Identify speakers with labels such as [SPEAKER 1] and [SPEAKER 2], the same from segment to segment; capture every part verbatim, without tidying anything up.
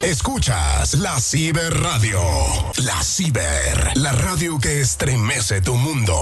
[SPEAKER 1] Escuchas la Ciberradio. La Ciber, la radio que estremece tu mundo.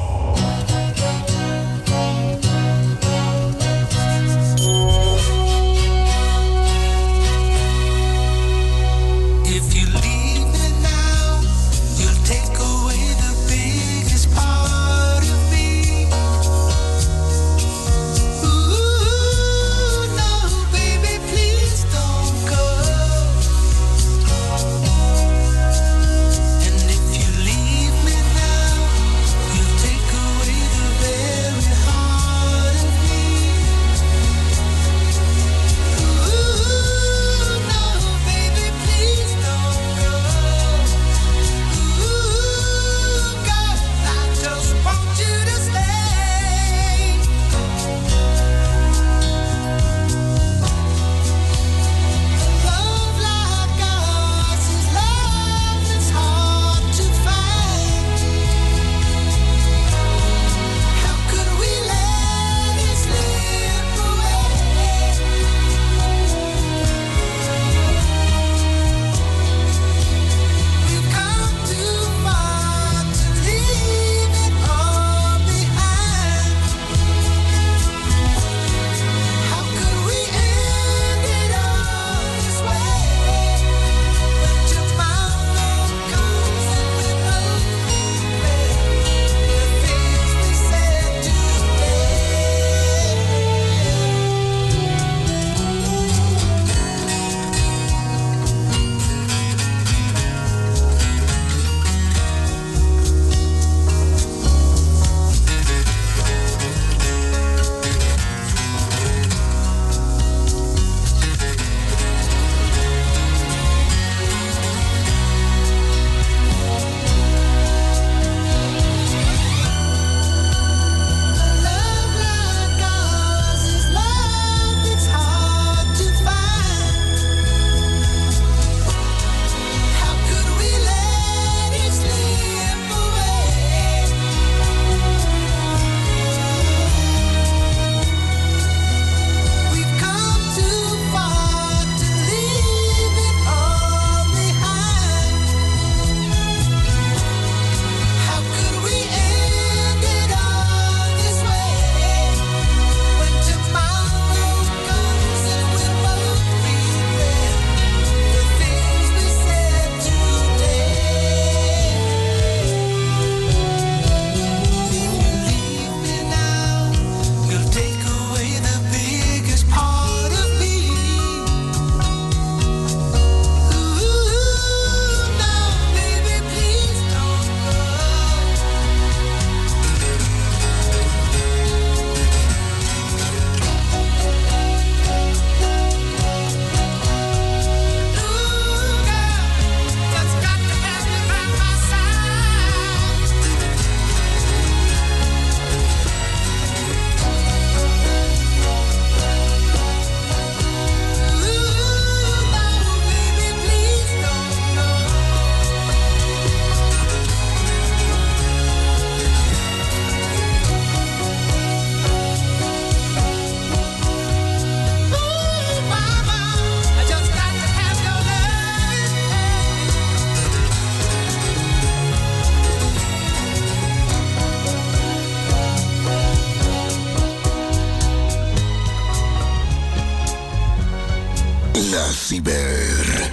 [SPEAKER 1] La Ciber.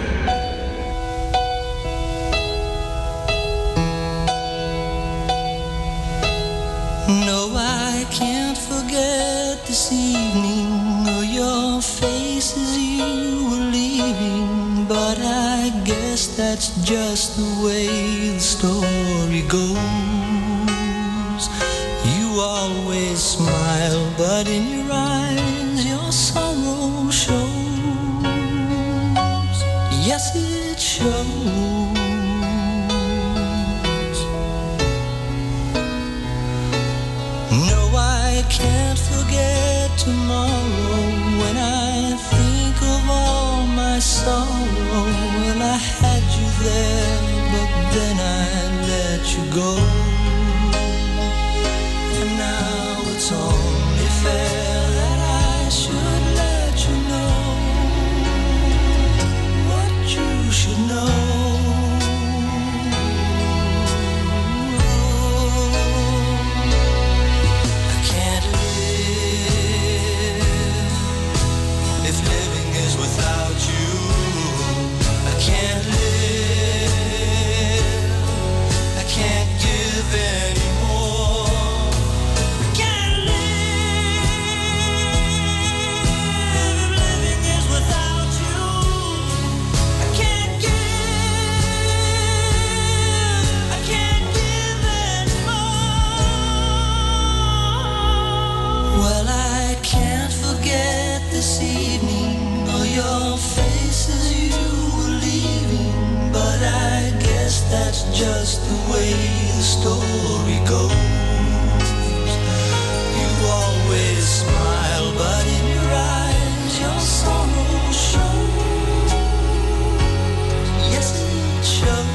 [SPEAKER 2] No, I can't forget this evening or your face as you were leaving, but I guess that's just the way the story goes. You always smile, but in your eyes your sorrow shows. Yes, it shows. I can't forget tomorrow when I think of all my sorrow. Well, I had you there, but then I let you go. And now it's only fair that I should let you know. just the way the story goes. You always smile, but in your eyes your sorrow shows. Yes, it shows.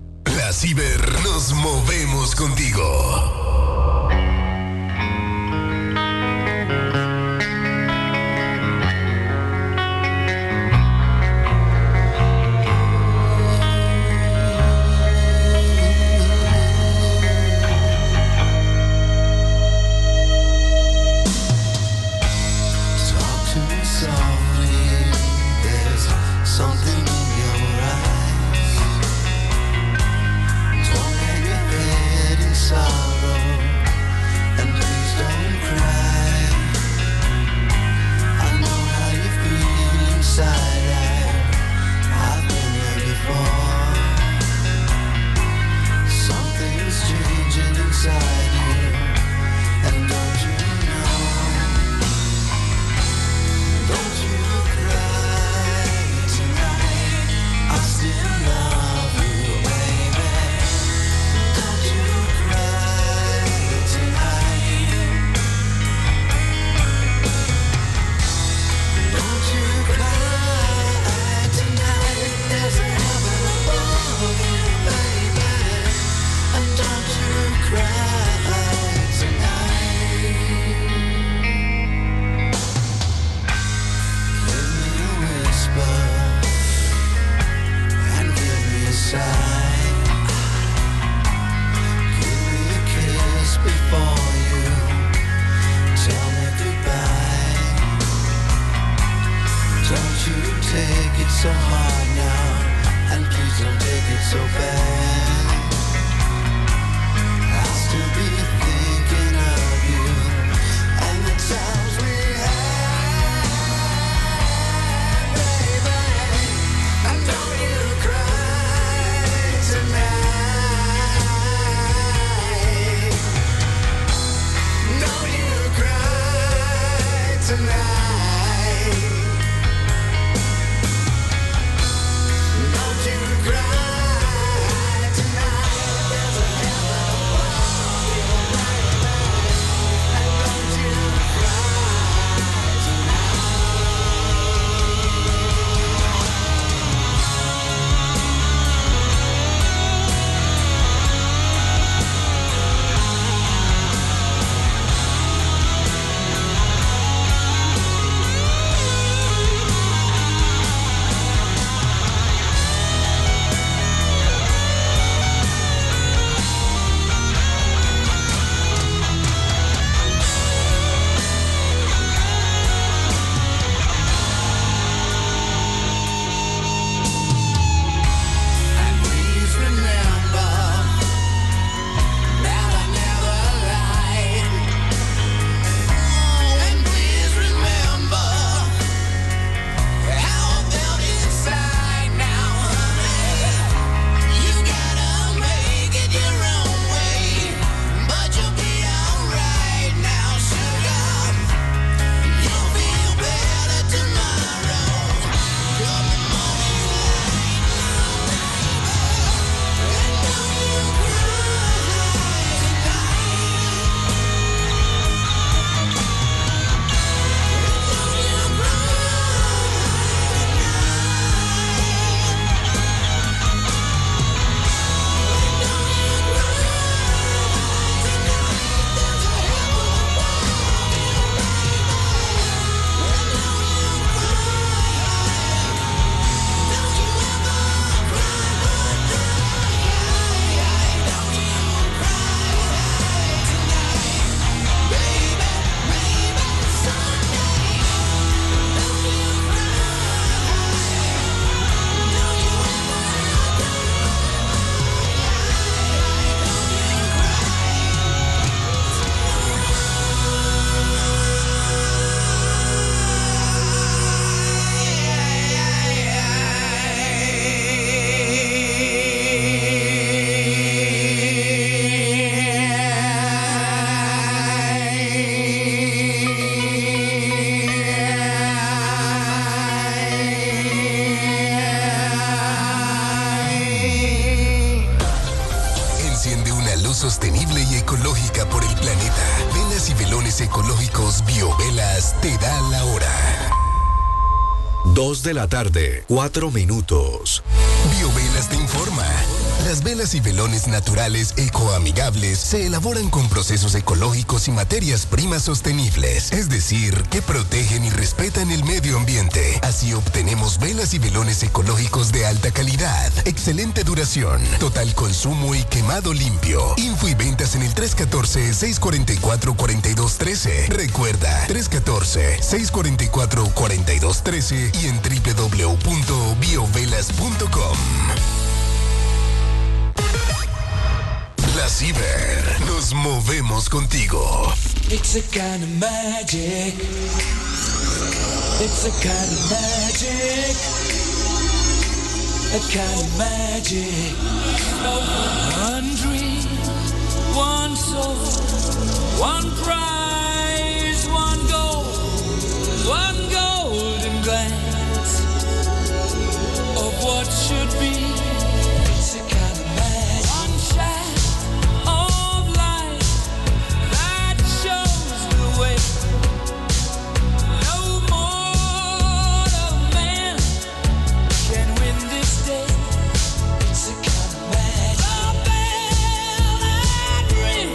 [SPEAKER 1] Ciber, nos movemos contigo. sostenible y ecológica por el planeta. Velas y velones ecológicos Biovelas te da la hora.
[SPEAKER 3] Dos de la tarde, cuatro minutos.
[SPEAKER 1] Biovelas te informa. Las velas y velones naturales ecoamigables se elaboran con procesos ecológicos y materias primas sostenibles, es decir, que protegen y respetan el medio ambiente. Así obtenemos velas y velones ecológicos de alta calidad, excelente duración, total consumo y quemado limpio. Info y ventas en el tres uno cuatro, seis cuatro cuatro, cuatro dos uno tres. Recuerda, tres uno cuatro, seis cuatro cuatro, cuatro dos uno tres y en doble u doble u doble u punto biovelas punto com. La Ciber, nos movemos contigo.
[SPEAKER 2] It's a kind of magic. It's a kind of magic. A kind of magic. One dream, one soul, one prize, one goal, one golden glance of what should be. It's a kind of magic. One shine. Dream.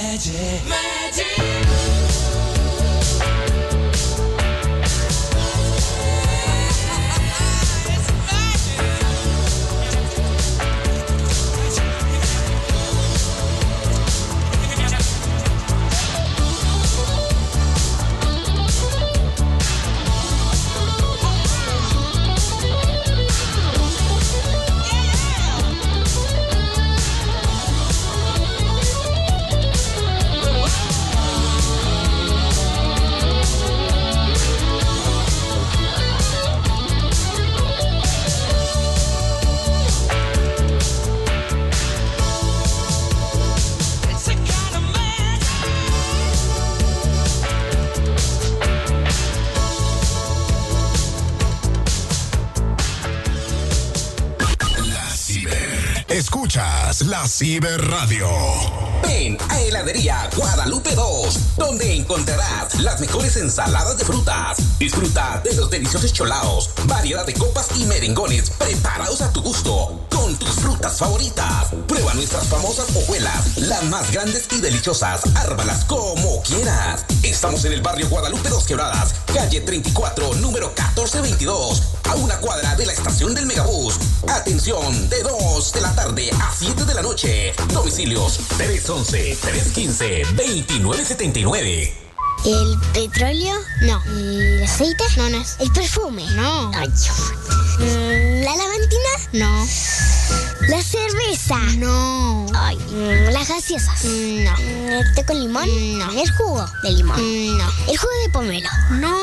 [SPEAKER 2] Magic. Magic.
[SPEAKER 1] Escuchas la Ciberradio.
[SPEAKER 4] Ven a Heladería Guadalupe dos, donde encontrarás las mejores ensaladas de frutas. Disfruta de los deliciosos cholaos, variedad de copas y merengones preparados a tu gusto, con tus frutas favoritas. Prueba nuestras famosas hojuelas, las más grandes y deliciosas. Árbalas como quieras. Estamos en el barrio Guadalupe Dos Quebradas, calle treinta y cuatro, número catorce veintidós, a una cuadra de la estación del Megabús. Atención, de dos de la tarde a siete de la noche. Domicilios tres once, tres quince, veintinueve setenta y nueve.
[SPEAKER 5] ¿El petróleo? No. ¿El aceite? No, no es. ¿El perfume? No. Ay, ¿la lavantina? No. ¿La cerveza? No. Ay, ¿las gaseosas? No. ¿El té con limón? No. ¿El jugo de limón? No. ¿El jugo de pomelo? No.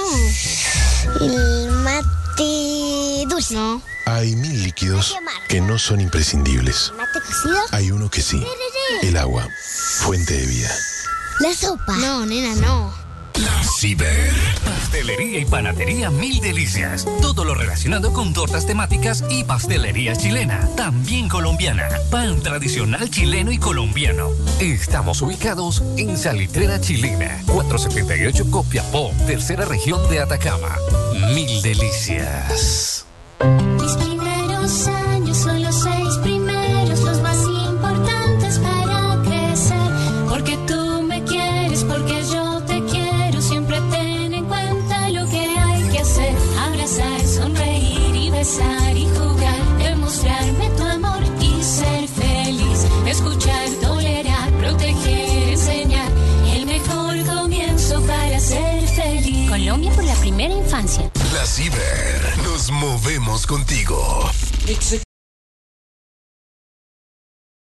[SPEAKER 5] ¿El mate dulce? No.
[SPEAKER 6] Hay mil líquidos que no son imprescindibles.
[SPEAKER 5] ¿El mate cocido?
[SPEAKER 6] Hay uno que sí. El agua, fuente de vida.
[SPEAKER 5] ¿La sopa? No, nena, no.
[SPEAKER 1] La Ciber.
[SPEAKER 7] Pastelería y panadería Mil Delicias. Todo lo relacionado con tortas temáticas y pastelería chilena, también colombiana. Pan tradicional chileno y colombiano. Estamos ubicados en Salitrera Chilena, cuatrocientos setenta y ocho Copiapó, tercera región de Atacama. Mil Delicias.
[SPEAKER 8] Mis primeros años son los seis primeros, los más importantes para crecer. Porque tú me quieres, porque yo te quiero. Siempre ten en cuenta lo que hay que hacer. Abrazar, sonreír y besar y jugar. Demostrarme tu amor y ser feliz. Escuchar, tolerar, proteger, enseñar. El mejor comienzo para ser feliz.
[SPEAKER 9] Colombia por la primera infancia.
[SPEAKER 1] La Ciber. Nos movemos contigo.